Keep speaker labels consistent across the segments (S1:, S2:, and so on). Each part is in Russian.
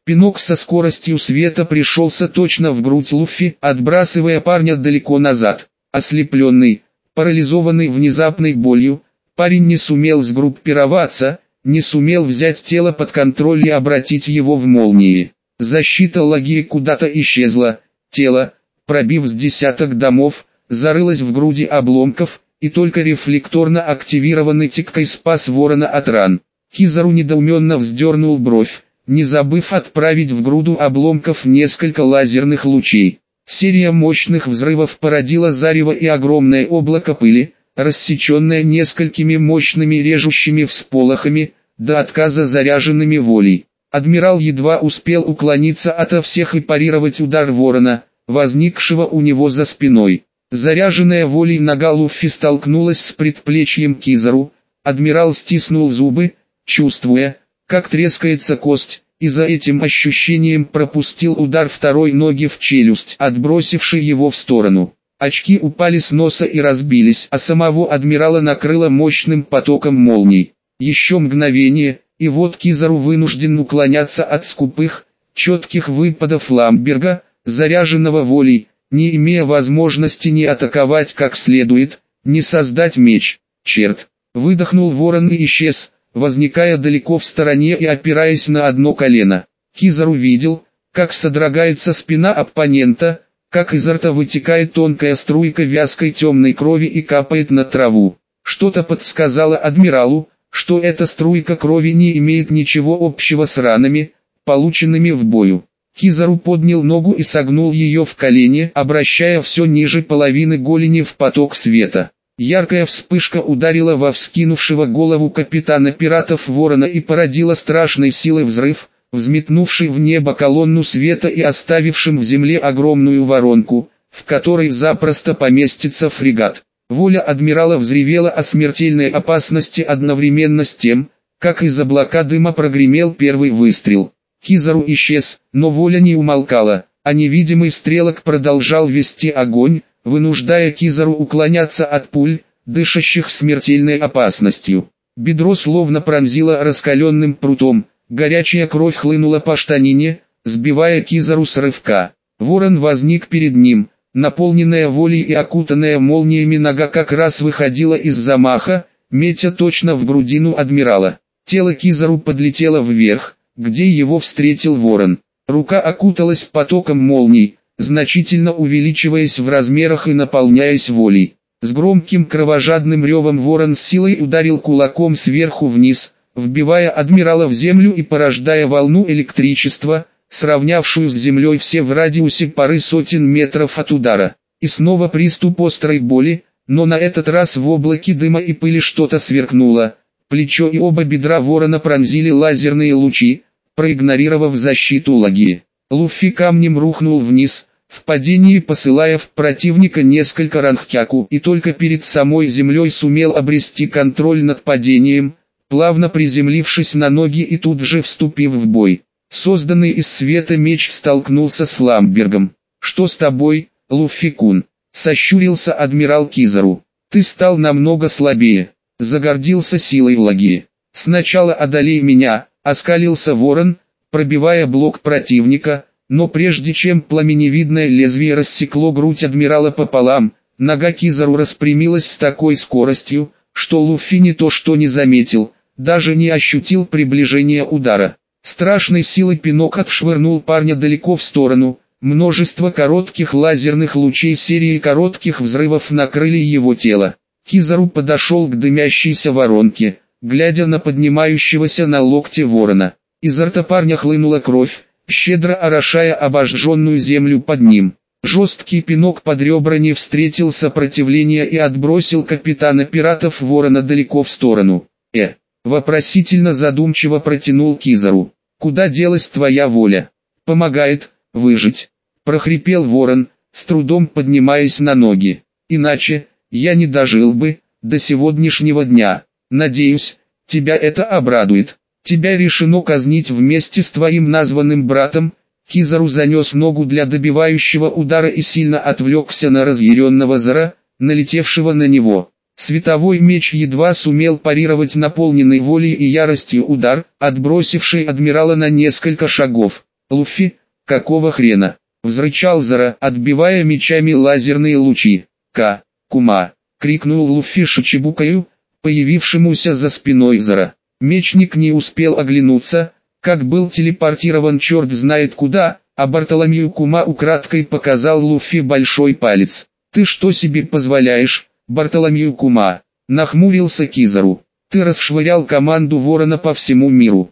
S1: Пинок со скоростью света пришелся точно в грудь Луффи, отбрасывая парня далеко назад. Ослепленный, парализованный внезапной болью, парень не сумел сгруппироваться, не сумел взять тело под контроль и обратить его в молнии. Защита лаги куда-то исчезла, тело, пробив с десяток домов, зарылось в груди обломков, и только рефлекторно активированный тиккой спас ворона от ран. Кизару недоуменно вздернул бровь, не забыв отправить в груду обломков несколько лазерных лучей. Серия мощных взрывов породила зарево и огромное облако пыли, рассеченное несколькими мощными режущими всполохами, до отказа заряженными волей. Адмирал едва успел уклониться ото всех и парировать удар ворона, возникшего у него за спиной. Заряженная волей нога Луффи столкнулась с предплечьем Кизару. Адмирал стиснул зубы, чувствуя, как трескается кость, и за этим ощущением пропустил удар второй ноги в челюсть, отбросивший его в сторону. Очки упали с носа и разбились, а самого адмирала накрыло мощным потоком молний. Еще мгновение, и вот Кизару вынужден уклоняться от скупых, четких выпадов Ламберга, заряженного волей, не имея возможности ни атаковать как следует, ни создать меч. Черт! Выдохнул ворон и исчез, возникая далеко в стороне и опираясь на одно колено. Кизару видел, как содрогается спина оппонента, как изо рта вытекает тонкая струйка вязкой темной крови и капает на траву. Что-то подсказало адмиралу, что эта струйка крови не имеет ничего общего с ранами, полученными в бою. Кизару поднял ногу и согнул ее в колене, обращая все ниже половины голени в поток света. Яркая вспышка ударила во вскинувшего голову капитана пиратов Ворона и породила страшной силой взрыв, взметнувший в небо колонну света и оставившим в земле огромную воронку, в которой запросто поместится фрегат. Воля адмирала взревела о смертельной опасности одновременно с тем, как из облака дыма прогремел первый выстрел. Кизару исчез, но воля не умолкала, а невидимый стрелок продолжал вести огонь, вынуждая Кизару уклоняться от пуль, дышащих смертельной опасностью. Бедро словно пронзило раскаленным прутом, горячая кровь хлынула по штанине, сбивая Кизару с рывка. Ворон возник перед ним, наполненная волей и окутанная молниями нога как раз выходила из замаха, метя точно в грудину адмирала. Тело Кизару подлетело вверх, где его встретил ворон. Рука окуталась потоком молний, значительно увеличиваясь в размерах и наполняясь волей. С громким кровожадным ревом ворон с силой ударил кулаком сверху вниз, вбивая адмирала в землю и порождая волну электричества, сравнявшую с землей все в радиусе пары сотен метров от удара. И снова приступ острой боли, но на этот раз в облаке дыма и пыли что-то сверкнуло. Плечо и оба бедра ворона пронзили лазерные лучи, проигнорировав защиту лаги. Луффи камнем рухнул вниз, в падении посылая в противника несколько ранхкяку, и только перед самой землей сумел обрести контроль над падением, плавно приземлившись на ноги и тут же вступив в бой. Созданный из света меч столкнулся с Фламбергом. «Что с тобой, Луффи-кун?» — сощурился адмирал Кизару. «Ты стал намного слабее», — загордился силой лаги. «Сначала одолей меня», — оскалился ворон, пробивая блок противника, но прежде чем пламеневидное лезвие рассекло грудь адмирала пополам, нога Кизару распрямилась с такой скоростью, что Луффи не то что не заметил, даже не ощутил приближения удара. Страшной силой пинок отшвырнул парня далеко в сторону, множество коротких лазерных лучей серии коротких взрывов накрыли его тело. Кизару подошел к дымящейся воронке, глядя на поднимающегося на локте ворона. Изо рта парня хлынула кровь, щедро орошая обожженную землю под ним. Жесткий пинок под ребра не встретил сопротивления и отбросил капитана пиратов Ворона далеко в сторону. Вопросительно задумчиво протянул Кизару. «Куда делась твоя воля?» «Помогает выжить», — прохрипел Ворон, с трудом поднимаясь на ноги. «Иначе, я не дожил бы до сегодняшнего дня. Надеюсь, тебя это обрадует. Тебя решено казнить вместе с твоим названным братом». Кизару занес ногу для добивающего удара и сильно отвлекся на разъяренного Зара, налетевшего на него. Световой меч едва сумел парировать наполненный волей и яростью удар, отбросивший адмирала на несколько шагов. Луффи, какого хрена? Взрычал Зора, отбивая мечами лазерные лучи. Кума! Крикнул Луффи Шичибукаю, появившемуся за спиной Зора. Мечник не успел оглянуться, как был телепортирован черт знает куда, а Бартоломью Кума украдкой показал Луффи большой палец. «Ты что себе позволяешь, Бартоломью Кума?» — нахмурился Кизару. «Ты расшвырял команду Ворона по всему миру.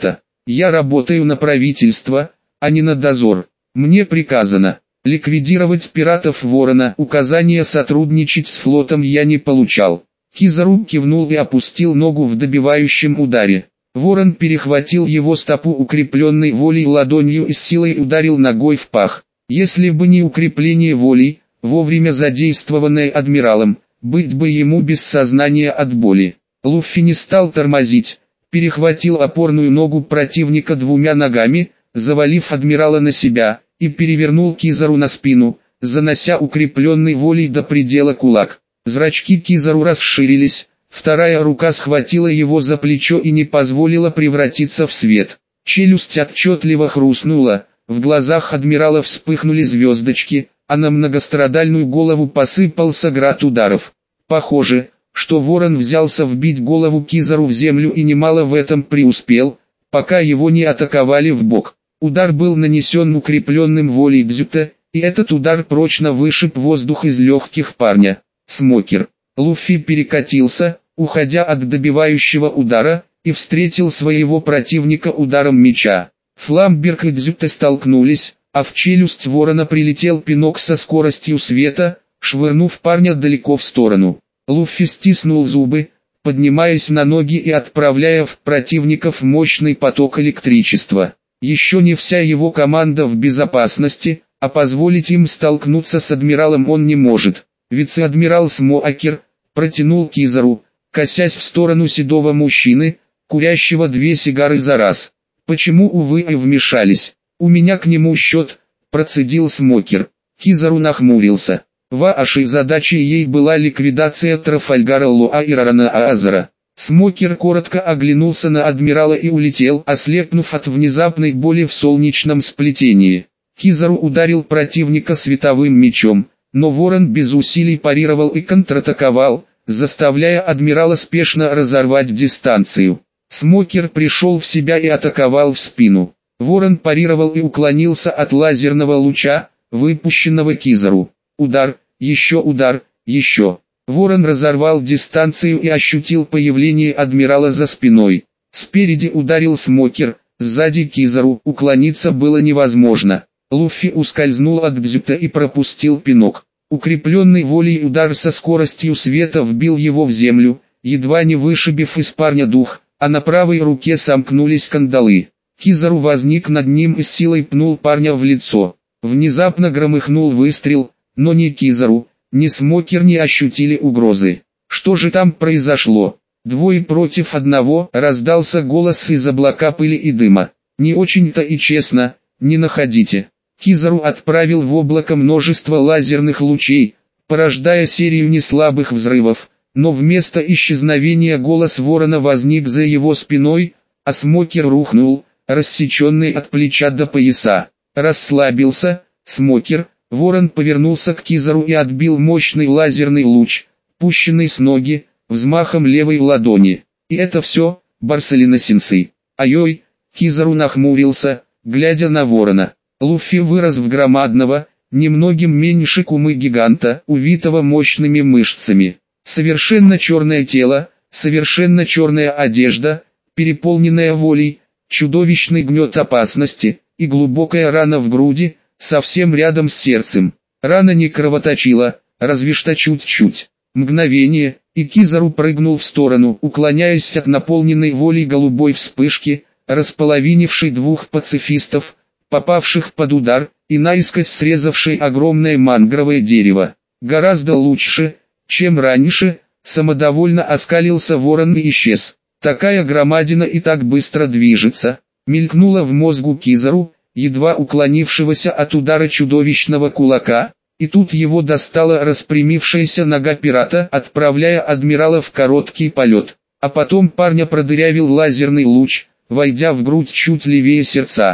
S1: Я работаю на правительство, а не на дозор. Мне приказано ликвидировать пиратов Ворона. Указания сотрудничать с флотом я не получал». Кизару кивнул и опустил ногу в добивающем ударе. Ворон перехватил его стопу укрепленной волей ладонью и с силой ударил ногой в пах. Если бы не укрепление воли, вовремя задействованное адмиралом, быть бы ему без сознания от боли. Луффи не стал тормозить, перехватил опорную ногу противника двумя ногами, завалив адмирала на себя, и перевернул Кизару на спину, занося укрепленной волей до предела кулак. Зрачки Кизару расширились, вторая рука схватила его за плечо и не позволила превратиться в свет. Челюсть отчетливо хрустнула, в глазах адмирала вспыхнули звездочки, а на многострадальную голову посыпался град ударов. Похоже, что Ворон взялся вбить голову Кизару в землю и немало в этом преуспел, пока его не атаковали в бок. Удар был нанесен укрепленным волей Дзюта, и этот удар прочно вышиб воздух из легких парня. Смокер. Луффи перекатился, уходя от добивающего удара, и встретил своего противника ударом меча. Фламберг и Дзюта столкнулись, а в челюсть Ворона прилетел пинок со скоростью света, швырнув парня далеко в сторону. Луффи стиснул зубы, поднимаясь на ноги и отправляя в противников мощный поток электричества. Еще не вся его команда в безопасности, а позволить им столкнуться с адмиралом он не может. Вице-адмирал Смоакер протянул Кизару, косясь в сторону седого мужчины, курящего 2 сигары за раз. «Почему, увы, и вмешались? У меня к нему счет», – процедил Смокер. Кизару нахмурился. Вашей задачей ей была ликвидация Трафальгара Лоа и Рарана Аазара. Смокер коротко оглянулся на адмирала и улетел, ослепнув от внезапной боли в солнечном сплетении. Кизару ударил противника световым мечом, но Ворон без усилий парировал и контратаковал, заставляя адмирала спешно разорвать дистанцию. Смокер пришел в себя и атаковал в спину. Ворон парировал и уклонился от лазерного луча, выпущенного Кизару. Удар, еще. Ворон разорвал дистанцию и ощутил появление адмирала за спиной. Спереди ударил Смокер, сзади Кизару, уклониться было невозможно. Луффи ускользнул от Дзюта и пропустил пинок. Укрепленный волей удар со скоростью света вбил его в землю, едва не вышибив из парня дух, а на правой руке сомкнулись кандалы. Кизару возник над ним и с силой пнул парня в лицо. Внезапно громыхнул выстрел, но ни Кизару, ни Смокер не ощутили угрозы. Что же там произошло? 2 против 1, раздался голос из облака пыли и дыма. Не очень-то и честно, не находите. Кизару отправил в облако множество лазерных лучей, порождая серию неслабых взрывов, но вместо исчезновения голос Ворона возник за его спиной, а Смокер рухнул, рассеченный от плеча до пояса. Расслабился, Смокер. Ворон повернулся к Кизару и отбил мощный лазерный луч, пущенный с ноги, взмахом левой ладони. И это все, Барселина-сенсей. Ай-ой, Кизару нахмурился, глядя на Ворона. Луффи вырос в громадного, немногим меньше Кумы гиганта, увитого мощными мышцами. Совершенно черное тело, совершенно черная одежда, переполненная волей, чудовищный гнет опасности, и глубокая рана в груди, совсем рядом с сердцем. Рана не кровоточила, разве что чуть-чуть. Мгновение, и Кизару прыгнул в сторону, уклоняясь от наполненной волей голубой вспышки, располовинившей 2 пацифистов, попавших под удар, и наискось срезавшей огромное мангровое дерево. Гораздо лучше, чем раньше, самодовольно оскалился Ворон и исчез. Такая громадина и так быстро движется, мелькнула в мозгу Кизару, едва уклонившегося от удара чудовищного кулака, и тут его достала распрямившаяся нога пирата, отправляя адмирала в короткий полет. А потом парня продырявил лазерный луч, войдя в грудь чуть левее сердца.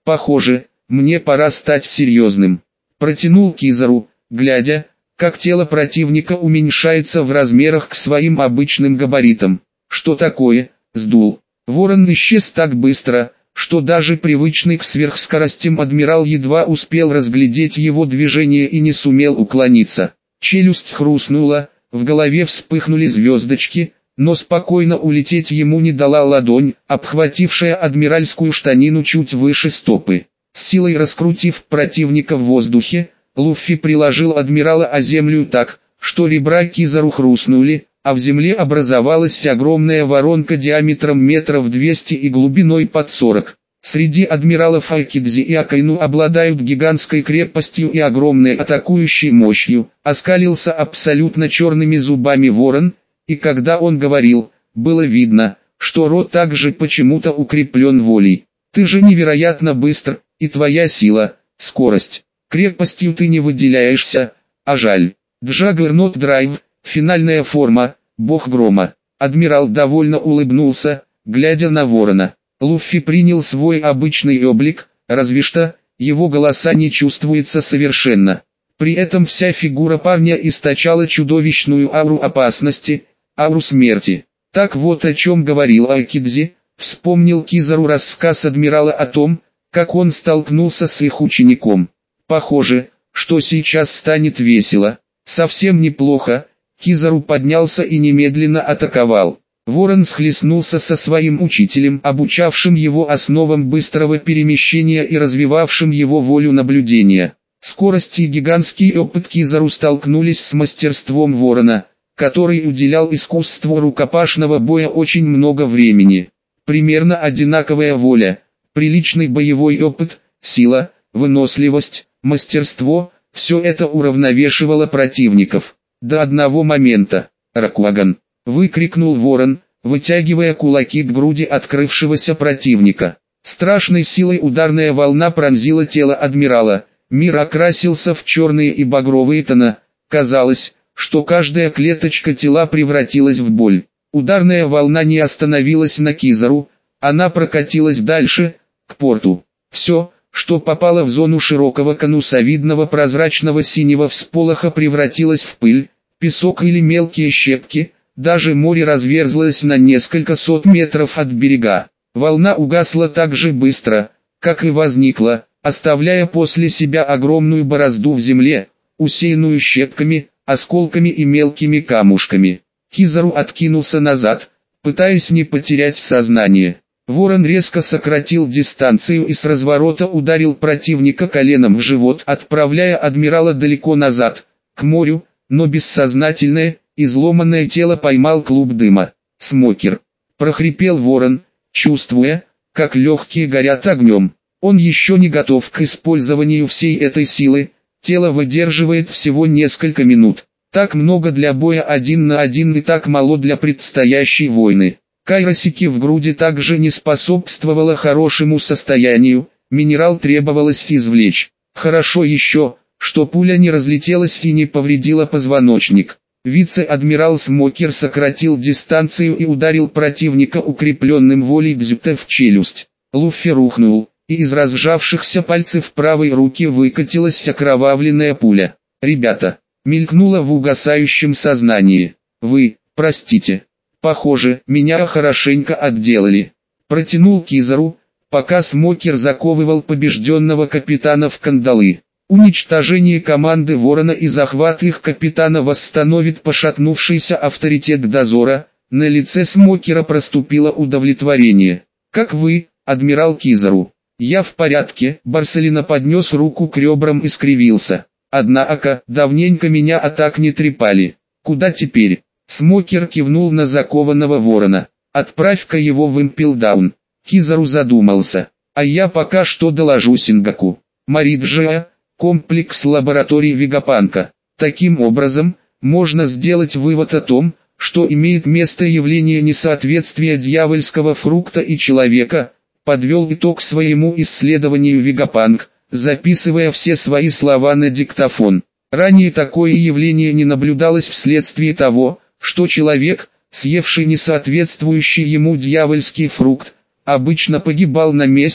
S1: Похоже, мне пора стать серьезным. Протянул Кизару, глядя, как тело противника уменьшается в размерах к своим обычным габаритам. Что такое? Сдул. Ворон исчез так быстро, что даже привычный к сверхскоростям адмирал едва успел разглядеть его движение и не сумел уклониться. Челюсть хрустнула, в голове вспыхнули звездочки, но спокойно улететь ему не дала ладонь, обхватившая адмиральскую штанину чуть выше стопы. С силой раскрутив противника в воздухе, Луффи приложил адмирала о землю так, что ребра Кизару хрустнули, а в земле образовалась огромная воронка диаметром метров 200 и глубиной под 40. Среди адмиралов Айкидзи и Акайну обладают гигантской крепостью и огромной атакующей мощью, оскалился абсолютно черными зубами ворон, и когда он говорил, было видно, что рот также почему-то укреплен волей. Ты же невероятно быстр, и твоя сила, скорость. Крепостью ты не выделяешься, а жаль. Джаггернот Драйв, финальная форма, бог грома. Адмирал довольно улыбнулся, глядя на ворона. Луффи принял свой обычный облик, разве что, его голоса не чувствуется совершенно. При этом вся фигура парня источала чудовищную ауру опасности, ауру смерти. Так вот о чем говорил Айкидзи, вспомнил Кизару рассказ адмирала о том, как он столкнулся с их учеником. Похоже, что сейчас станет весело. Совсем неплохо. Кизару поднялся и немедленно атаковал. Ворон схлестнулся со своим учителем, обучавшим его основам быстрого перемещения и развивавшим его волю наблюдения. Скорость и гигантский опыт Кизару столкнулись с мастерством ворона, который уделял искусству рукопашного боя очень много времени. Примерно одинаковая воля, приличный боевой опыт, сила, выносливость, мастерство – все это уравновешивало противников. До одного момента. «Ракуаган!» – выкрикнул ворон, вытягивая кулаки к груди открывшегося противника. Страшной силой ударная волна пронзила тело адмирала. Мир окрасился в черные и багровые тона. Казалось, что каждая клеточка тела превратилась в боль. Ударная волна не остановилась на Кизару, она прокатилась дальше, к порту. Все, что попало в зону широкого конусовидного прозрачного синего всполоха, превратилось в пыль, песок или мелкие щепки, даже море разверзлось на несколько сот метров от берега. Волна угасла так же быстро, как и возникла, оставляя после себя огромную борозду в земле, усеянную щепками, осколками и мелкими камушками. Кизару откинулся назад, пытаясь не потерять сознание. Ворон резко сократил дистанцию и с разворота ударил противника коленом в живот, отправляя адмирала далеко назад, к морю, но бессознательное, изломанное тело поймал клуб дыма. «Смокер!» – прохрипел ворон, чувствуя, как легкие горят огнем. Он еще не готов к использованию всей этой силы, тело выдерживает всего несколько минут. Так много для боя 1 на 1 и так мало для предстоящей войны. Кайросики в груди также не способствовало хорошему состоянию, минерал требовалось извлечь. Хорошо еще, что пуля не разлетелась и не повредила позвоночник. Вице-адмирал Смокер сократил дистанцию и ударил противника укрепленным волей дзюте в челюсть. Луффи рухнул, и из разжавшихся пальцев правой руки выкатилась окровавленная пуля. «Ребята!» мелькнуло в угасающем сознании. «Вы, простите. Похоже, меня хорошенько отделали». Протянул Кизару, пока Смокер заковывал побежденного капитана в кандалы. Уничтожение команды Ворона и захват их капитана восстановит пошатнувшийся авторитет дозора. На лице Смокера проступило удовлетворение. «Как вы, адмирал Кизару?» «Я в порядке», Барселина поднес руку к ребрам и скривился. «Однако, давненько меня так не трепали. Куда теперь?» Смокер кивнул на закованного ворона. «Отправь-ка его в Импелдаун». Кизару задумался. «А я пока что доложу Сингаку. Мариджиа, комплекс лабораторий Вегапанка. Таким образом, можно сделать вывод о том, что имеет место явление несоответствия дьявольского фрукта и человека», подвел итог своему исследованию Вегапанк, записывая все свои слова на диктофон. Ранее такое явление не наблюдалось вследствие того, что человек, съевший несоответствующий ему дьявольский фрукт, обычно погибал на месте,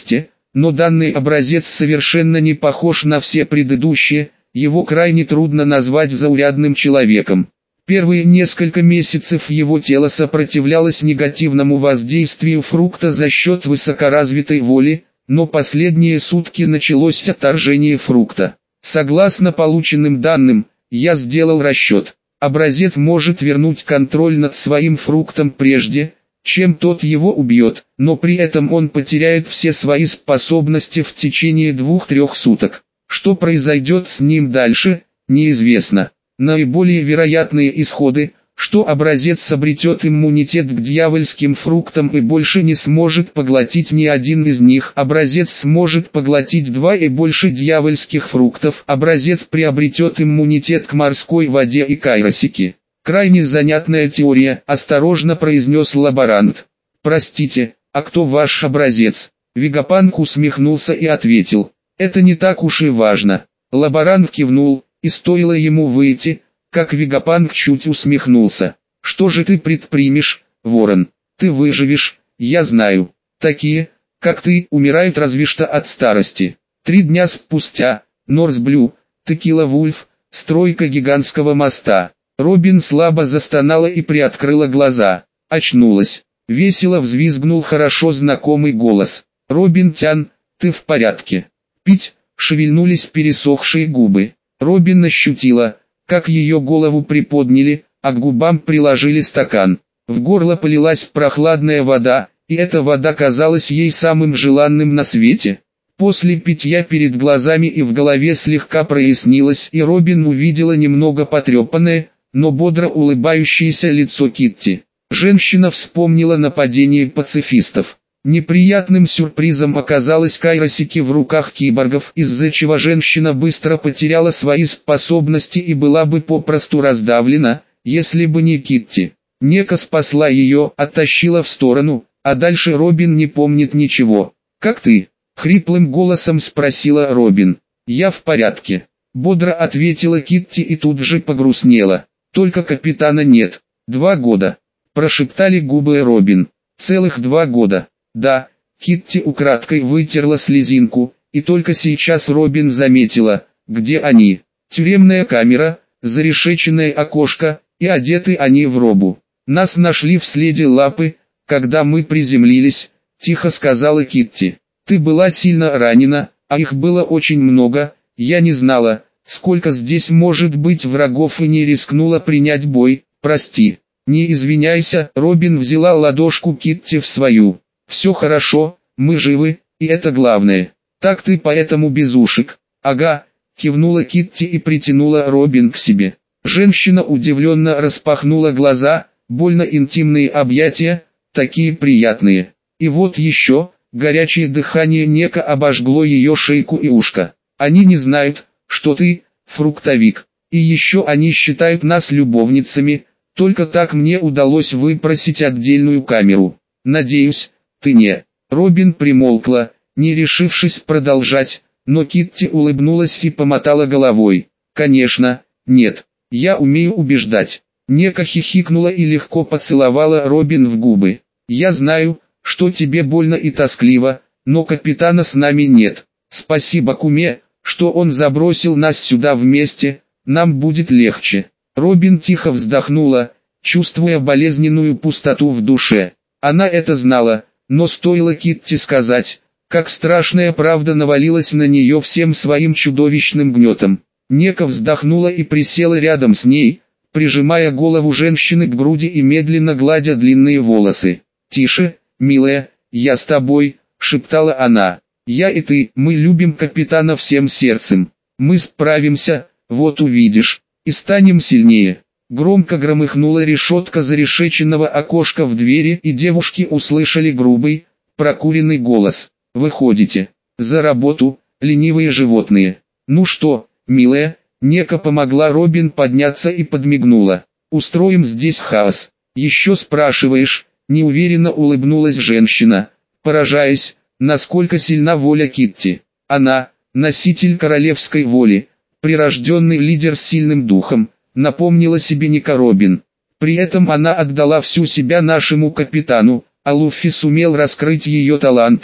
S1: но данный образец совершенно не похож на все предыдущие, его крайне трудно назвать заурядным человеком. Первые несколько месяцев его тело сопротивлялось негативному воздействию фрукта за счет высокоразвитой воли, но последние сутки началось отторжение фрукта. Согласно полученным данным, я сделал расчет. Образец может вернуть контроль над своим фруктом прежде, чем тот его убьет, но при этом он потеряет все свои способности в течение 2-3 суток. Что произойдет с ним дальше, неизвестно. Наиболее вероятные исходы, что образец обретет иммунитет к дьявольским фруктам и больше не сможет поглотить ни один из них. Образец сможет поглотить 2 и больше дьявольских фруктов. Образец приобретет иммунитет к морской воде и кайросике. Крайне занятная теория, осторожно произнес лаборант. Простите, а кто ваш образец? Вегапанк усмехнулся и ответил. Это не так уж и важно. Лаборант кивнул, и стоило ему выйти, как Вегапанк чуть усмехнулся. Что же ты предпримешь, Ворон? Ты выживешь, я знаю. Такие, как ты, умирают разве что от старости. 3 дня спустя, Норсблю, Текила Вульф, стройка гигантского моста. Робин слабо застонала и приоткрыла глаза. Очнулась. Весело взвизгнул хорошо знакомый голос. Робин Тян, ты в порядке? Пить, шевельнулись пересохшие губы. Робин ощутила, как ее голову приподняли, а к губам приложили стакан. В горло полилась прохладная вода, и эта вода казалась ей самым желанным на свете. После питья перед глазами и в голове слегка прояснилось, и Робин увидела немного потрепанное, но бодро улыбающееся лицо Китти. Женщина вспомнила нападение пацифистов. Неприятным сюрпризом оказалось кайросики в руках киборгов, из-за чего женщина быстро потеряла свои способности и была бы попросту раздавлена, если бы не Китти. Нека спасла ее, оттащила в сторону, а дальше Робин не помнит ничего. «Как ты?» — хриплым голосом спросила Робин. «Я в порядке», — бодро ответила Китти и тут же погрустнела. «Только капитана нет. 2 года», — прошептали губы Робин. «Целых 2 года». Да, Китти украдкой вытерла слезинку, и только сейчас Робин заметила, где они. Тюремная камера, зарешеченное окошко, и одеты они в робу. Нас нашли в следе лапы, когда мы приземлились, тихо сказала Китти. Ты была сильно ранена, а их было очень много, я не знала, сколько здесь может быть врагов и не рискнула принять бой, прости. Не извиняйся, Робин взяла ладошку Китти в свою. Все хорошо, мы живы, и это главное. Так ты поэтому без ушек. Ага, кивнула Китти и притянула Робин к себе. Женщина удивленно распахнула глаза, больно интимные объятия, такие приятные. И вот еще, горячее дыхание Нека обожгло ее шейку и ушко. Они не знают, что ты, фруктовик. И еще они считают нас любовницами, только так мне удалось выпросить отдельную камеру. Надеюсь, ты не. Робин примолкла, не решившись продолжать, но Китти улыбнулась и помотала головой. Конечно, нет, я умею убеждать. Нека хихикнула и легко поцеловала Робин в губы. Я знаю, что тебе больно и тоскливо, но капитана с нами нет. Спасибо Куме, что он забросил нас сюда вместе, нам будет легче. Робин тихо вздохнула, чувствуя болезненную пустоту в душе. Она это знала. Но стоило Китти сказать, как страшная правда навалилась на нее всем своим чудовищным гнетом. Нека вздохнула и присела рядом с ней, прижимая голову женщины к груди и медленно гладя длинные волосы. «Тише, милая, я с тобой», — шептала она. «Я и ты, мы любим капитана всем сердцем. Мы справимся, вот увидишь, и станем сильнее». Громко громыхнула решетка зарешеченного окошка в двери, и девушки услышали грубый, прокуренный голос. «Выходите. За работу, ленивые животные». «Ну что, милая?» Нека помогла Робин подняться и подмигнула. «Устроим здесь хаос». «Еще спрашиваешь?» Неуверенно улыбнулась женщина, поражаясь, насколько сильна воля Китти. Она, носитель королевской воли, прирожденный лидер с сильным духом, напомнила себе Нека Робин. При этом она отдала всю себя нашему капитану, а Луффи сумел раскрыть ее таланты,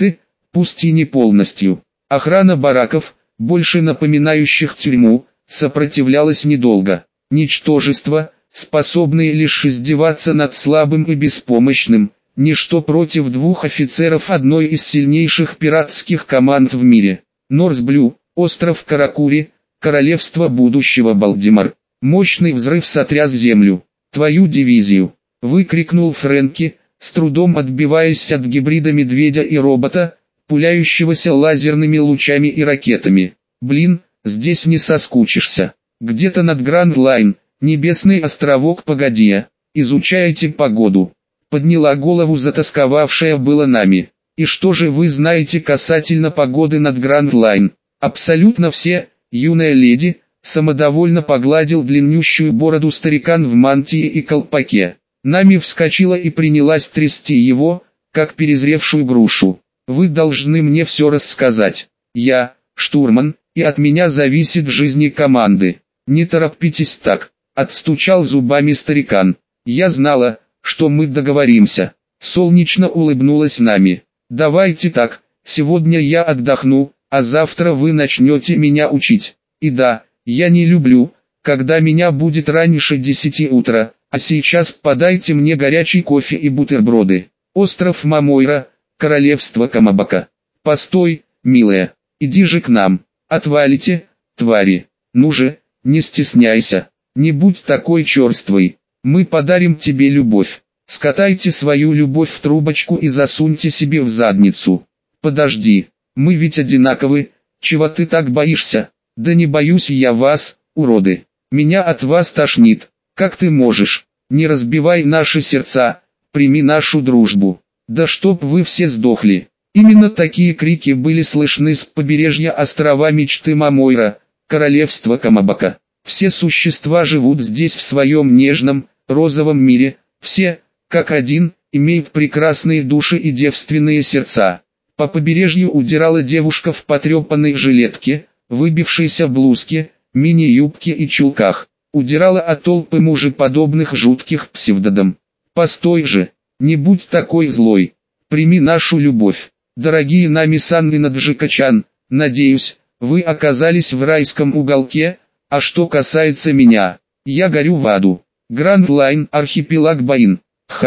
S1: пусть и не полностью. Охрана бараков, больше напоминающих тюрьму, сопротивлялась недолго. Ничтожества, способные лишь издеваться над слабым и беспомощным, ничто против двух офицеров одной из сильнейших пиратских команд в мире. Норсблю, остров Каракури, королевство будущего Балдимор. Мощный взрыв сотряс землю. «Твою дивизию!» — выкрикнул Фрэнки, с трудом отбиваясь от гибрида медведя и робота, пуляющегося лазерными лучами и ракетами. «Блин, здесь не соскучишься. Где-то над Гранд-Лайн, небесный островок погодия. Изучаете погоду». Подняла голову затосковавшая было Нами. «И что же вы знаете касательно погоды над Гранд-Лайн?» «Абсолютно все, юная леди», — самодовольно погладил длиннющую бороду старикан в мантии и колпаке. Нами вскочила и принялась трясти его, как перезревшую грушу. «Вы должны мне все рассказать. Я, штурман, и от меня зависит жизнь команды. Не торопитесь так», — отстучал зубами старикан. «Я знала, что мы договоримся». Солнечно улыбнулась Нами. «Давайте так, сегодня я отдохну, а завтра вы начнете меня учить. И да, я не люблю, когда меня будет раньше 10 утра, а сейчас подайте мне горячий кофе и бутерброды. Остров Мамойра, королевство Камабака». «Постой, милая, иди же к нам. Отвалите, твари. Ну же, не стесняйся, не будь такой черствой. Мы подарим тебе любовь. Скатайте свою любовь в трубочку и засуньте себе в задницу». «Подожди, мы ведь одинаковы, чего ты так боишься?» «Да не боюсь я вас, уроды. Меня от вас тошнит. Как ты можешь? Не разбивай наши сердца, прими нашу дружбу. Да чтоб вы все сдохли». Именно такие крики были слышны с побережья острова мечты Мамойра, королевства Камабака. Все существа живут здесь в своем нежном, розовом мире, все, как один, имеют прекрасные души и девственные сердца. По побережью удирала девушка в потрепанной жилетке, выбившейся блузке, мини-юбке и чулках. Удирала от толпы мужеподобных жутких псевдодом. «Постой же, не будь такой злой. Прими нашу любовь. Дорогие Нами-сан и Наджика-чан, надеюсь, вы оказались в райском уголке, а что касается меня, я горю в аду». Гранд-Лайн, архипелаг Баин.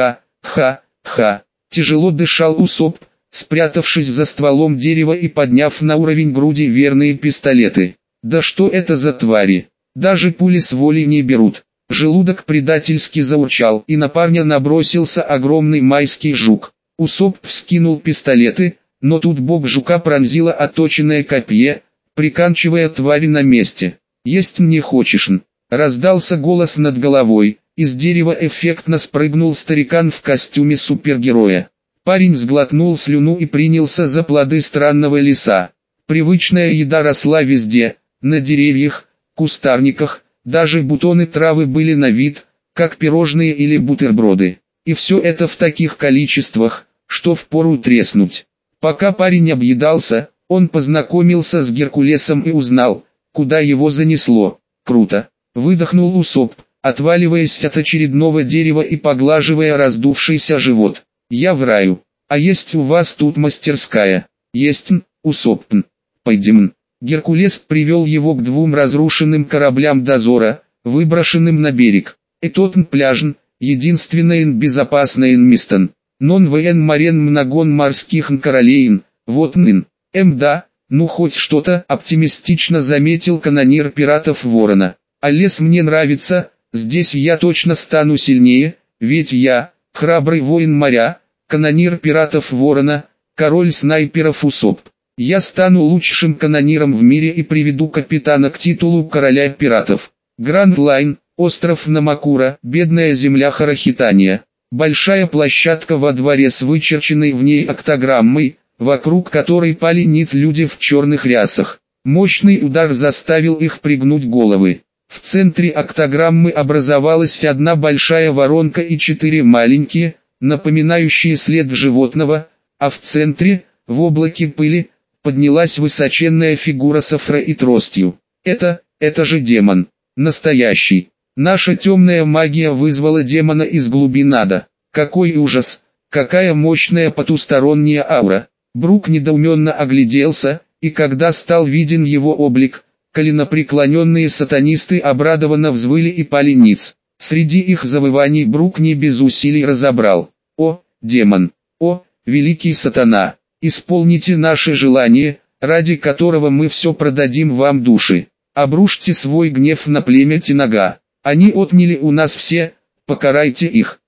S1: Ха. Тяжело дышал Усоп, спрятавшись за стволом дерева и подняв на уровень груди верные пистолеты. «Да что это за твари? Даже пули с воли не берут». Желудок предательски заурчал, и на парня набросился огромный майский жук. Усоп вскинул пистолеты, но тут бок жука пронзило отточенное копье, приканчивая твари на месте. «Есть не хочешь?» — раздался голос над головой. Из дерева эффектно спрыгнул старикан в костюме супергероя. Парень сглотнул слюну и принялся за плоды странного леса. Привычная еда росла везде, на деревьях, кустарниках, даже бутоны травы были на вид, как пирожные или бутерброды. И все это в таких количествах, что впору треснуть. Пока парень объедался, он познакомился с Геркулесом и узнал, куда его занесло. «Круто!» — выдохнул Усоп, отваливаясь от очередного дерева и поглаживая раздувшийся живот. «Я в раю. А есть у вас тут мастерская?» «Есть, Усопн. Пойдем». Геркулес привел его к двум разрушенным кораблям дозора, выброшенным на берег. «Этотн пляжн, единственное безопасное место. Нон вен марен многон морских королеин, вот нын». Да, ну хоть что-то», оптимистично заметил канонир пиратов Ворона. «А лес мне нравится, здесь я точно стану сильнее, ведь я, храбрый воин моря, канонир пиратов Ворона, король снайперов Усоп. Я стану лучшим канониром в мире и приведу капитана к титулу короля пиратов». Гранд-Лайн, остров Намакура, бедная земля Харахитания. Большая площадка во дворе с вычерченной в ней октограммой, вокруг которой пали ниц люди в черных рясах. Мощный удар заставил их пригнуть головы. В центре октограммы образовалась одна большая воронка и 4 маленькие, напоминающие след животного, а в центре, в облаке пыли, поднялась высоченная фигура с афро и тростью. Это же демон. Настоящий. Наша темная магия вызвала демона из глубин ада. Какой ужас, какая мощная потусторонняя аура. Брук недоуменно огляделся, и когда стал виден его облик, коленопреклоненные сатанисты обрадованно взвыли и пали ниц. Среди их завываний Брук не без усилий разобрал: «О, демон! О, великий сатана! Исполните наше желание, ради которого мы все продадим вам души. Обрушьте свой гнев на племя Тинага. Они отняли у нас все, покарайте их».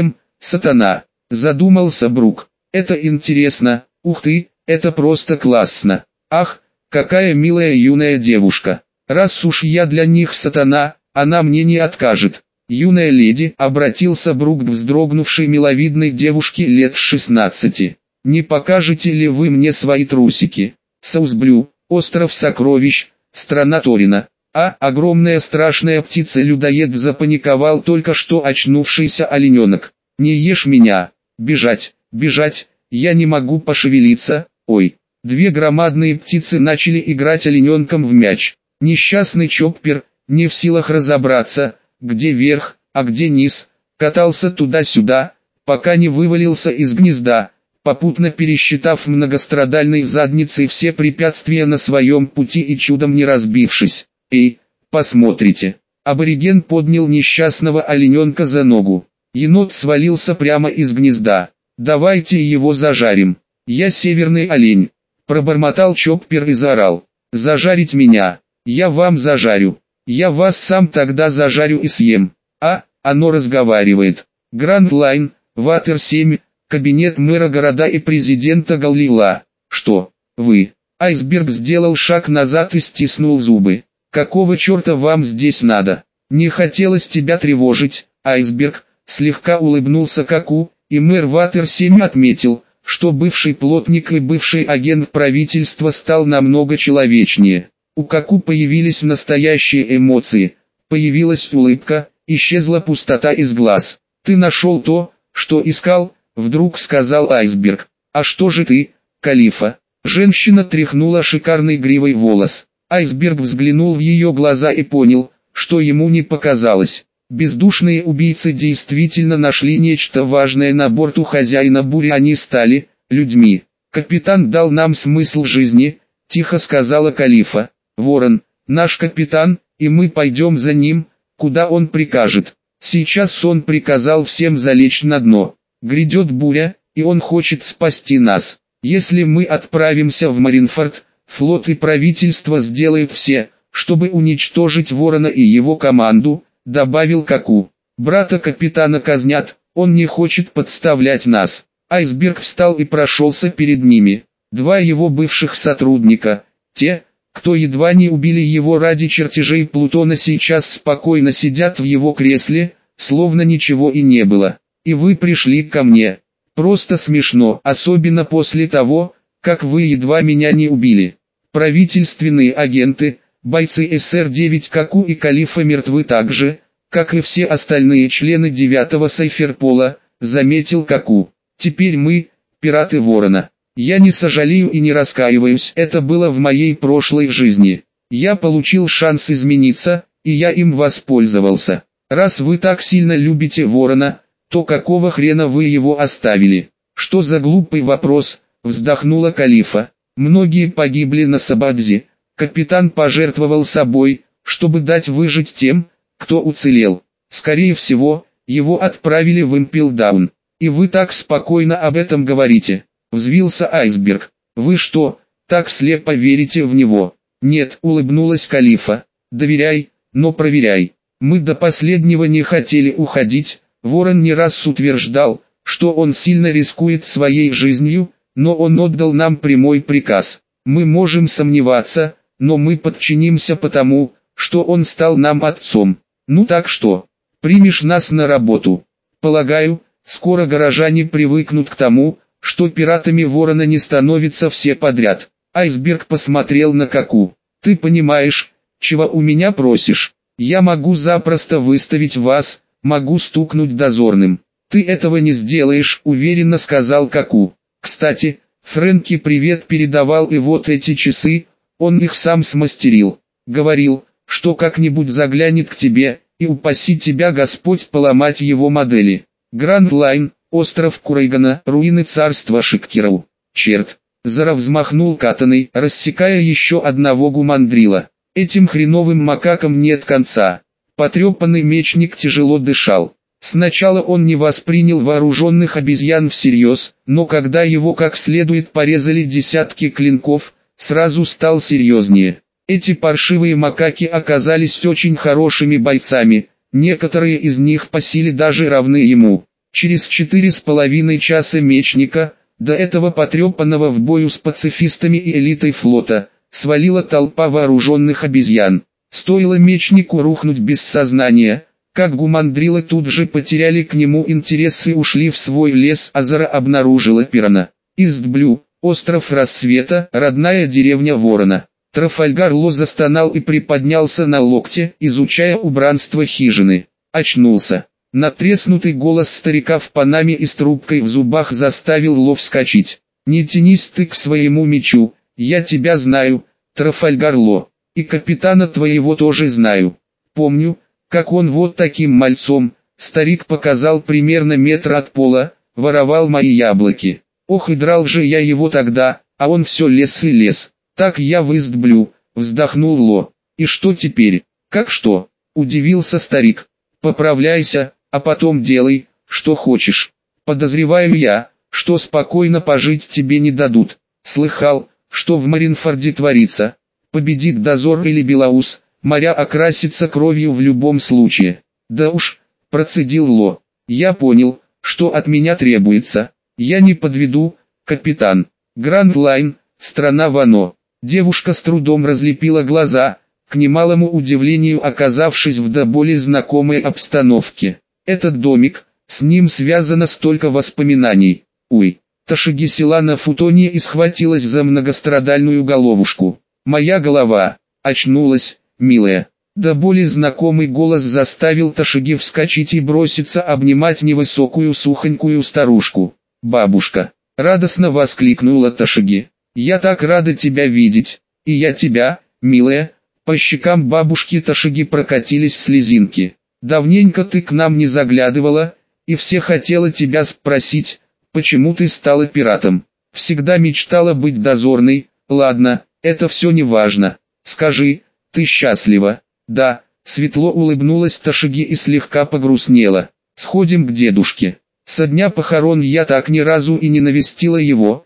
S1: Сатана, задумался Брук. Это интересно, ух ты, это просто классно. Ах, какая милая юная девушка. Раз уж я для них сатана, она мне не откажет. Юная леди, обратился Брук к вздрогнувшей миловидной девушке лет 16. Не покажете ли вы мне свои трусики? Саусблю, остров сокровищ, страна Торина. Огромная страшная птица-людоед, запаниковал только что очнувшийся олененок. Не ешь меня, бежать, бежать, я не могу пошевелиться, ой. Две громадные птицы начали играть олененком в мяч. Несчастный Чоппер, не в силах разобраться, где верх, а где низ, катался туда-сюда, пока не вывалился из гнезда, попутно пересчитав многострадальной задницей все препятствия на своем пути и чудом не разбившись. «Эй, посмотрите!» Абориген поднял несчастного олененка за ногу. Енот свалился прямо из гнезда. «Давайте его зажарим. Я северный олень», — пробормотал Чоппер и заорал. «Зажарить меня! Я вам зажарю! Я вас сам тогда зажарю и съем!» Оно разговаривает. Гранд Лайн, Ватер 7, кабинет мэра города и президента Галлила. «Что, вы?» Айсберг сделал шаг назад и стиснул зубы. «Какого черта вам здесь надо? Не хотелось тебя тревожить, Айсберг», слегка улыбнулся Каку, и мэр Ватер 7 отметил, что бывший плотник и бывший агент правительства стал намного человечнее. У Каку появились настоящие эмоции, появилась улыбка, исчезла пустота из глаз. «Ты нашел то, что искал?» — вдруг сказал Айсберг. «А что же ты, Калифа?» Женщина тряхнула шикарной гривой волос. Айсберг взглянул в ее глаза и понял, что ему не показалось. Бездушные убийцы действительно нашли нечто важное на борту хозяина бури, они стали людьми. «Капитан дал нам смысл жизни», — тихо сказала Калифа. «Ворон, наш капитан, и мы пойдем за ним, куда он прикажет. Сейчас он приказал всем залечь на дно. Грядет буря, и он хочет спасти нас. Если мы отправимся в Маринфорд, флот и правительство сделают все, чтобы уничтожить Ворона и его команду», — добавил Каку. «Брата капитана казнят, он не хочет подставлять нас». Айсберг встал и прошелся перед ними. Два его бывших сотрудника, те, кто едва не убили его ради чертежей Плутона, сейчас спокойно сидят в его кресле, словно ничего и не было. «И вы пришли ко мне. Просто смешно, особенно после того, как вы едва меня не убили. Правительственные агенты, бойцы СР-9 Каку и Калифа мертвы так же, как и все остальные члены 9-го Сайферпола», — заметил Каку. «Теперь мы, пираты Ворона. Я не сожалею и не раскаиваюсь, это было в моей прошлой жизни. Я получил шанс измениться, и я им воспользовался. Раз вы так сильно любите Ворона, то какого хрена вы его оставили?» «Что за глупый вопрос?» — вздохнула Калифа. «Многие погибли на Сабадзе. Капитан пожертвовал собой, чтобы дать выжить тем, кто уцелел. Скорее всего, его отправили в Импелдаун. И вы так спокойно об этом говорите», — взвился Айсберг. «Вы что, так слепо верите в него?» «Нет», — улыбнулась Калифа. «Доверяй, но проверяй. Мы до последнего не хотели уходить. Ворон не раз утверждал, что он сильно рискует своей жизнью, но он отдал нам прямой приказ. Мы можем сомневаться, но мы подчинимся потому, что он стал нам отцом. Ну так что, примешь нас на работу?» «Полагаю, скоро горожане привыкнут к тому, что пиратами Ворона не становятся все подряд». Айсберг посмотрел на Каку. «Ты понимаешь, чего у меня просишь? Я могу запросто выставить вас, могу стукнуть дозорным». «Ты этого не сделаешь», — уверенно сказал Каку. «Кстати, Фрэнки привет передавал, и вот эти часы, он их сам смастерил. Говорил, что как-нибудь заглянет к тебе, и упаси тебя Господь поломать его модели. Гранд Лайн, остров Курайгана, руины царства Шиккерау. Черт, Зара взмахнул катаной, рассекая еще одного гумандрила. Этим хреновым макакам нет конца. Потрепанный мечник тяжело дышал. Сначала он не воспринял вооруженных обезьян всерьез, но когда его как следует порезали десятки клинков, сразу стал серьезнее. Эти паршивые макаки оказались очень хорошими бойцами, некоторые из них по силе даже равны ему. Через 4,5 часа мечника, до этого потрепанного в бою с пацифистами и элитой флота, свалила толпа вооруженных обезьян. Стоило мечнику рухнуть без сознания, как гумандрилы тут же потеряли к нему интерес и ушли в свой лес, а Зара обнаружила Пирана. Истблю, остров Рассвета, родная деревня Ворона. Трафальгар Ло застонал и приподнялся на локте, изучая убранство хижины. Очнулся. Натреснутый голос старика в панаме и с трубкой в зубах заставил Ло вскочить. «Не тянись ты к своему мечу, я тебя знаю, Трафальгар Ло, и капитана твоего тоже знаю. Помню, как он вот таким мальцом, старик показал примерно метр от пола, воровал мои яблоки. Ох и драл же я его тогда, а он все лез и лез. Так я в Истблю», вздохнул Ло. «И что теперь?» «Как что?» – удивился старик. «Поправляйся, а потом делай, что хочешь. Подозреваю я, что спокойно пожить тебе не дадут. Слыхал, что в Маринфорде творится. Победит дозор или Белаус, моря окрасится кровью в любом случае». «Да уж», – процедил Ло. «Я понял, что от меня требуется. Я не подведу, капитан. Гранд Лайн, страна Вано». Девушка с трудом разлепила глаза, к немалому удивлению оказавшись в до боли знакомой обстановке. Этот домик, с ним связано столько воспоминаний. Уй, Ташиги села на футоне и схватилась за многострадальную головушку. «Моя голова!» Очнулась, милая. До боли знакомый голос заставил Ташиги вскочить и броситься обнимать невысокую сухонькую старушку. «Бабушка!» Радостно воскликнула Ташиги. «Я так рада тебя видеть, и я тебя, милая». По щекам бабушки Ташиги прокатились слезинки. «Давненько ты к нам не заглядывала, и все хотела тебя спросить, почему ты стала пиратом. Всегда мечтала быть дозорной. Ладно, это все не важно. Скажи, ты счастлива?» «Да», светло улыбнулась Ташиги и слегка погрустнела. «Сходим к дедушке. Со дня похорон я так ни разу и не навестила его,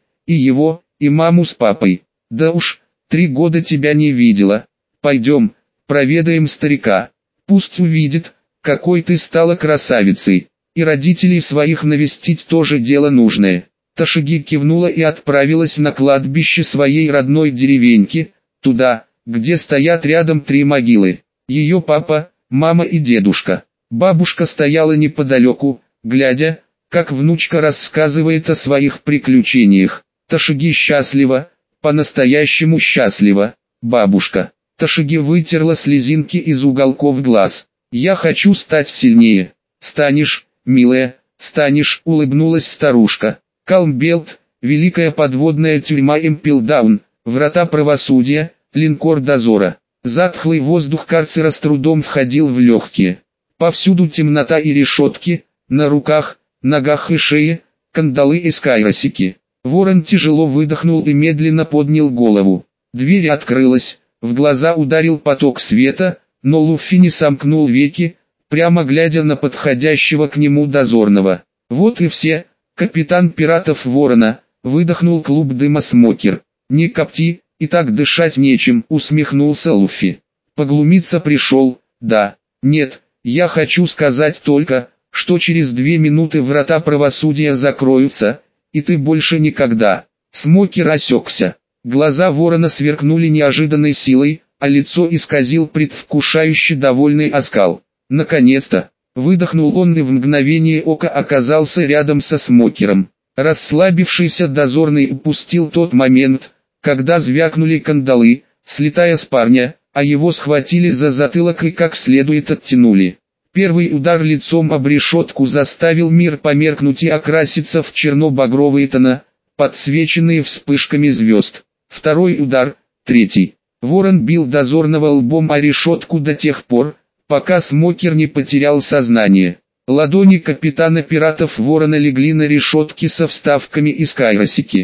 S1: и маму с папой. Да уж, 3 года тебя не видела. Пойдем, проведаем старика. Пусть увидит, какой ты стала красавицей. И родителей своих навестить тоже дело нужное». Ташиги кивнула и отправилась на кладбище своей родной деревеньки, туда, где стоят рядом 3 могилы. Ее папа, мама и дедушка. Бабушка стояла неподалеку, глядя, как внучка рассказывает о своих приключениях. Ташиги счастлива, по-настоящему счастлива, бабушка. Ташиги вытерла слезинки из уголков глаз. «Я хочу стать сильнее». «Станешь, милая, станешь», улыбнулась старушка. Калмбелт, великая подводная тюрьма Импелдаун, врата правосудия, линкор дозора. Затхлый воздух карцера с трудом входил в легкие. Повсюду темнота и решетки, на руках, ногах и шее, кандалы и скайросики. Ворон тяжело выдохнул и медленно поднял голову. Дверь открылась, в глаза ударил поток света, но Луффи не сомкнул веки, прямо глядя на подходящего к нему дозорного. «Вот и все, капитан пиратов Ворона», выдохнул клуб дыма Смокер. «Не копти, и так дышать нечем», усмехнулся Луффи. «Поглумиться пришел, да? Нет, я хочу сказать только, что через 2 минуты врата правосудия закроются, и ты больше никогда». Смокер осекся. Глаза Ворона сверкнули неожиданной силой, а лицо исказил предвкушающий довольный оскал. «Наконец-то!» Выдохнул он и в мгновение ока оказался рядом со Смокером. Расслабившийся дозорный упустил тот момент, когда звякнули кандалы, слетая с парня, а его схватили за затылок и как следует оттянули. Первый удар лицом об решетку заставил мир померкнуть и окраситься в черно-багровые тона, подсвеченные вспышками звезд. Второй удар, третий. Ворон бил дозорного лбом о решетку до тех пор, пока Смокер не потерял сознание. Ладони капитана пиратов Ворона легли на решетки со вставками из кайросики.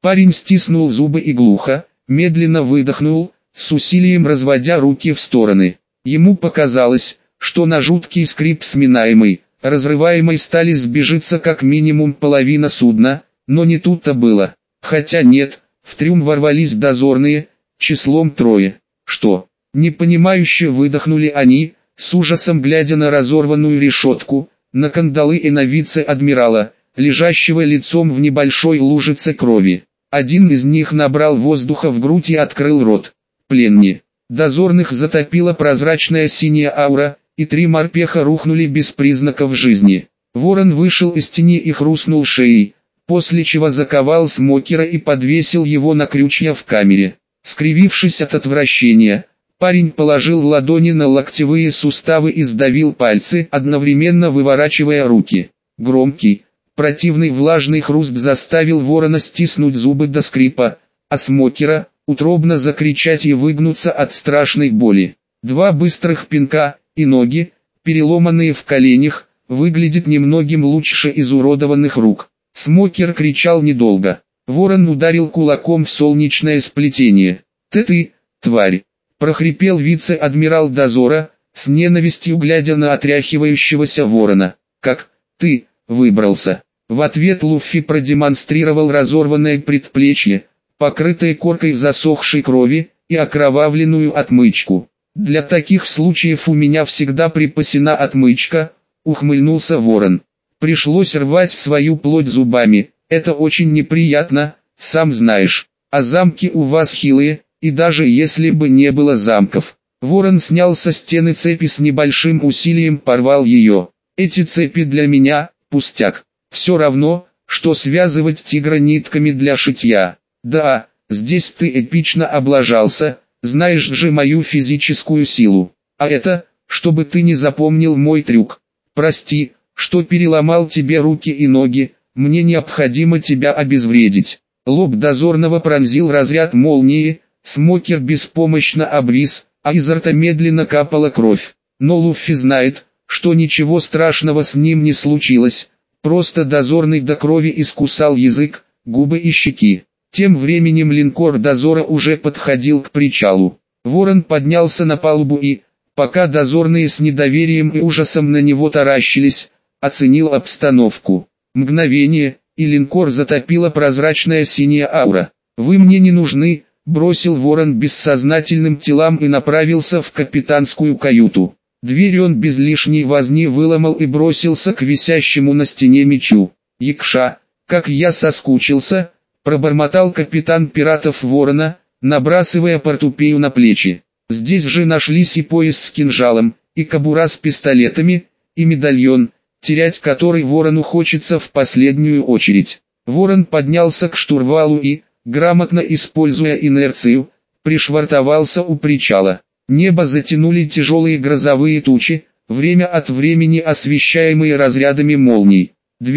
S1: Парень стиснул зубы и глухо, медленно выдохнул, с усилием разводя руки в стороны. Ему показалось, что на жуткий скрип сминаемой, разрываемой стали сбежится как минимум половина судна, но не тут-то было. Хотя нет, в трюм ворвались дозорные, числом 3. Что? Непонимающе выдохнули они, с ужасом глядя на разорванную решетку, на кандалы и на вице-адмирала, лежащего лицом в небольшой лужице крови. Один из них набрал воздуха в грудь и открыл рот. Пленни. Дозорных затопила прозрачная синяя аура, и 3 морпеха рухнули без признаков жизни. Ворон вышел из тени и хрустнул шеей, после чего заковал Смокера и подвесил его на крючья в камере. Скривившись от отвращения, парень положил ладони на локтевые суставы и сдавил пальцы, одновременно выворачивая руки. Громкий, противный влажный хруст заставил ворона стиснуть зубы до скрипа, а Смокера утробно закричать и выгнуться от страшной боли. 2 быстрых пинка, и ноги, переломанные в коленях, выглядят немногим лучше изуродованных рук. Смокер кричал недолго. Ворон ударил кулаком в солнечное сплетение. «Ты, тварь!» – прохрипел вице-адмирал дозора, с ненавистью глядя на отряхивающегося ворона. «Как ты выбрался?» В ответ Луффи продемонстрировал разорванное предплечье, покрытое коркой засохшей крови, и окровавленную отмычку. «Для таких случаев у меня всегда припасена отмычка», — ухмыльнулся ворон. «Пришлось рвать свою плоть зубами, это очень неприятно, сам знаешь. А замки у вас хилые, и даже если бы не было замков». Ворон снял со стены цепи, с небольшим усилием порвал ее. «Эти цепи для меня, пустяк. Все равно, что связывать тигра нитками для шитья. Да, здесь ты эпично облажался, знаешь же мою физическую силу. А это, чтобы ты не запомнил мой трюк. Прости, что переломал тебе руки и ноги, мне необходимо тебя обезвредить». Лоб дозорного пронзил разряд молнии, Смокер беспомощно обвис, а изо рта медленно капала кровь. Но Луффи знает, что ничего страшного с ним не случилось, просто дозорный до крови искусал язык, губы и щеки. Тем временем линкор дозора уже подходил к причалу. Ворон поднялся на палубу и, пока дозорные с недоверием и ужасом на него таращились, оценил обстановку. Мгновение, и линкор затопила прозрачная синяя аура. «Вы мне не нужны», — бросил ворон бессознательным телам и направился в капитанскую каюту. Дверь он без лишней возни выломал и бросился к висящему на стене мечу. «Якша, как я соскучился», — пробормотал капитан пиратов Ворона, набрасывая портупею на плечи. Здесь же нашлись и пояс с кинжалом, и кобура с пистолетами, и медальон, терять который Ворону хочется в последнюю очередь. Ворон поднялся к штурвалу и, грамотно используя инерцию, пришвартовался у причала. Небо затянули тяжелые грозовые тучи, время от времени освещаемые разрядами молний.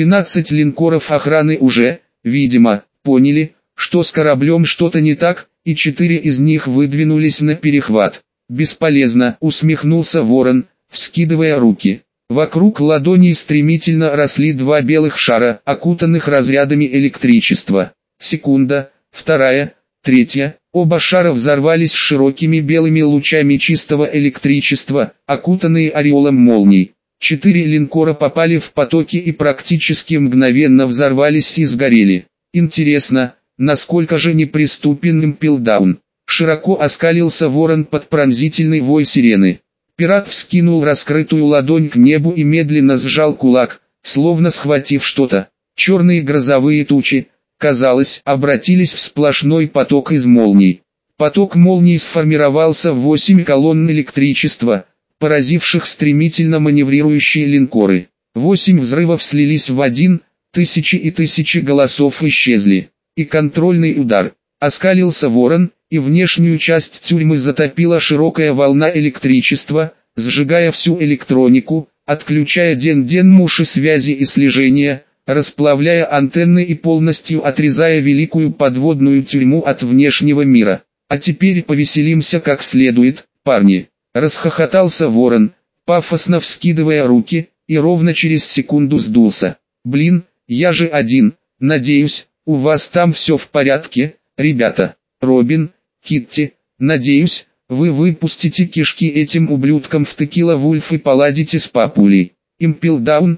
S1: 12 линкоров охраны уже, видимо, поняли, что с кораблем что-то не так, и 4 из них выдвинулись на перехват. «Бесполезно», — усмехнулся ворон, вскидывая руки. Вокруг ладоней стремительно росли 2 белых шара, окутанных разрядами электричества. Секунда, вторая, третья, оба шара взорвались широкими белыми лучами чистого электричества, окутанные ореолом молний. 4 линкора попали в потоки и практически мгновенно взорвались и сгорели. Интересно, насколько же неприступен Пилдаун? Широко оскалился ворон под пронзительный вой сирены. Пират вскинул раскрытую ладонь к небу и медленно сжал кулак, словно схватив что-то. Черные грозовые тучи, казалось, обратились в сплошной поток из молний. Поток молний сформировался в 8 колонн электричества, поразивших стремительно маневрирующие линкоры. 8 взрывов слились в один, тысячи и тысячи голосов исчезли. И контрольный удар. Оскалился ворон, и внешнюю часть тюрьмы затопила широкая волна электричества, сжигая всю электронику, отключая ден-ден-муши связи и слежения, расплавляя антенны и полностью отрезая великую подводную тюрьму от внешнего мира. «А теперь повеселимся как следует, парни!» — расхохотался ворон, пафосно вскидывая руки, и ровно через секунду сдулся. «Блин, я же один, надеюсь, у вас там все в порядке, ребята? Робин, Китти, надеюсь, вы выпустите кишки этим ублюдкам в Текила Вульф и поладите с папулей. Импелдаун,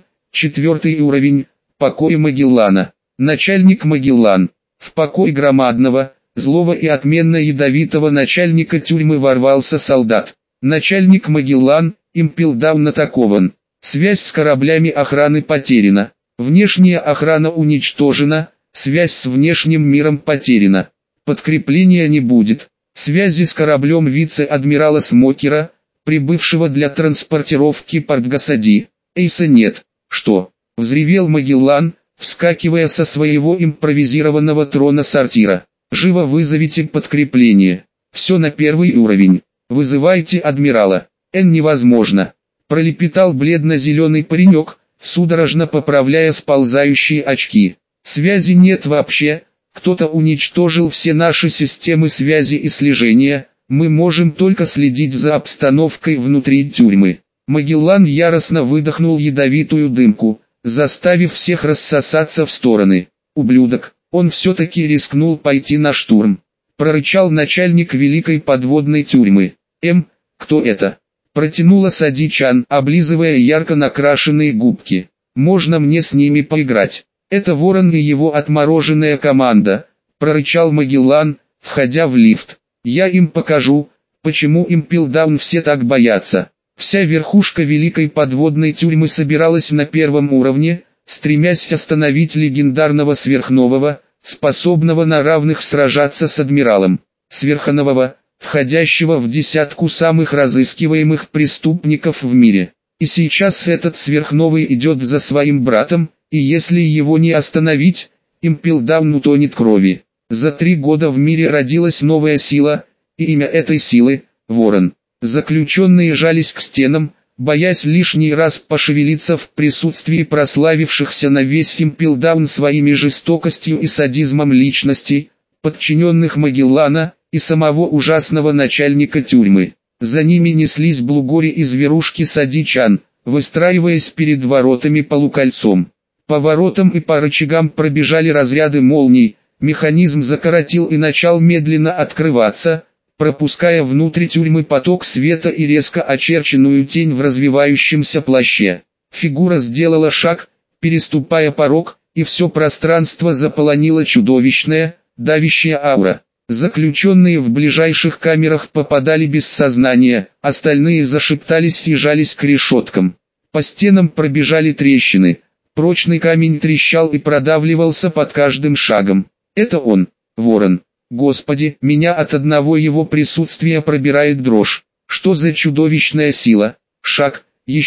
S1: 4 уровень, покой Магеллана. Начальник Магеллан. В покой громадного, злого и отменно ядовитого начальника тюрьмы ворвался солдат. Начальник Магеллан, Импелдаун атакован. Связь с кораблями охраны потеряна. Внешняя охрана уничтожена, связь с внешним миром потеряна. Подкрепления не будет. Связи с кораблем вице-адмирала Смокера, прибывшего для транспортировки Портгасади, Эйса нет. Что? Взревел Магеллан, вскакивая со своего импровизированного трона-сортира. Живо вызовите подкрепление. Все на 1 уровень. Вызывайте адмирала. Невозможно. Пролепетал бледно-зеленый паренек, судорожно поправляя сползающие очки. Связи нет вообще. Кто-то уничтожил все наши системы связи и слежения, мы можем только следить за обстановкой внутри тюрьмы. Магеллан яростно выдохнул ядовитую дымку, заставив всех рассосаться в стороны. Ублюдок, он все-таки рискнул пойти на штурм. Прорычал начальник великой подводной тюрьмы. Кто это? Протянула Сади-чан, облизывая ярко накрашенные губки. Можно мне с ними поиграть? «Это Ворон и его отмороженная команда», – прорычал Магеллан, входя в лифт. «Я им покажу, почему Импелдаун все так боятся». Вся верхушка великой подводной тюрьмы собиралась на 1 уровне, стремясь остановить легендарного сверхнового, способного на равных сражаться с адмиралом. Сверхнового, входящего в десятку самых разыскиваемых преступников в мире. И сейчас этот сверхновый идет за своим братом, и если его не остановить, Импелдаун утонет крови. За 3 года в мире родилась новая сила, и имя этой силы – Ворон. Заключенные жались к стенам, боясь лишний раз пошевелиться в присутствии прославившихся на весь Импелдаун своими жестокостью и садизмом личностей, подчиненных Магеллана и самого ужасного начальника тюрьмы. За ними неслись Блугори и зверушки Сади-чан, выстраиваясь перед воротами полукольцом. По воротам и по рычагам пробежали разряды молний, механизм закоротил и начал медленно открываться, пропуская внутрь тюрьмы поток света и резко очерченную тень в развивающемся плаще. Фигура сделала шаг, переступая порог, и все пространство заполонила чудовищная, давящая аура. Заключенные в ближайших камерах попадали без сознания, остальные зашептались и жались к решеткам. По стенам пробежали трещины. Прочный камень трещал и продавливался под каждым шагом. Это он, Ворон. Господи, меня от одного его присутствия пробирает дрожь. Что за чудовищная сила? Шаг,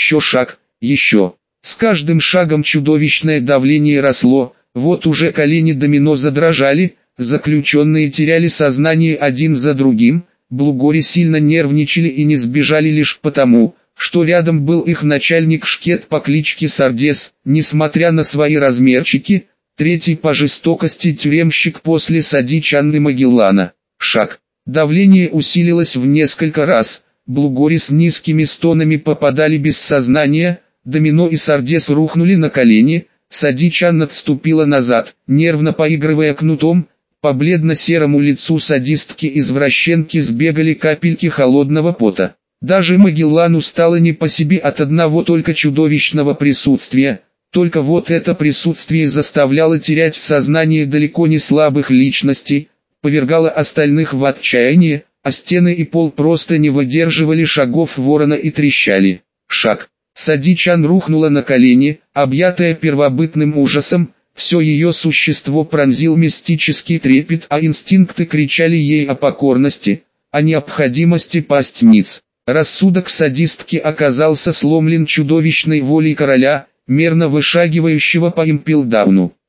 S1: еще. С каждым шагом чудовищное давление росло, вот уже колени домино задрожали, заключенные теряли сознание один за другим, Блугори сильно нервничали и не сбежали лишь потому, что рядом был их начальник Шкет по кличке Сардес, несмотря на свои размерчики, 3-й по жестокости тюремщик после Сади-чан и Магеллана. Шаг. Давление усилилось в несколько раз, Блугори с низкими стонами попадали без сознания, Домино и Сардес рухнули на колени, Сади-чан отступила назад, нервно поигрывая кнутом, по бледно-серому лицу садистки-извращенки сбегали капельки холодного пота. Даже Магеллану стало не по себе от одного только чудовищного присутствия, только вот это присутствие заставляло терять сознание далеко не слабых личностей, повергало остальных в отчаяние, а стены и пол просто не выдерживали шагов Ворона и трещали. Шаг. Сади-чан рухнула на колени, объятая первобытным ужасом, все ее существо пронзил мистический трепет, а инстинкты кричали ей о покорности, о необходимости пасть ниц. Рассудок садистки оказался сломлен чудовищной волей короля, мерно вышагивающего по Импелдауну.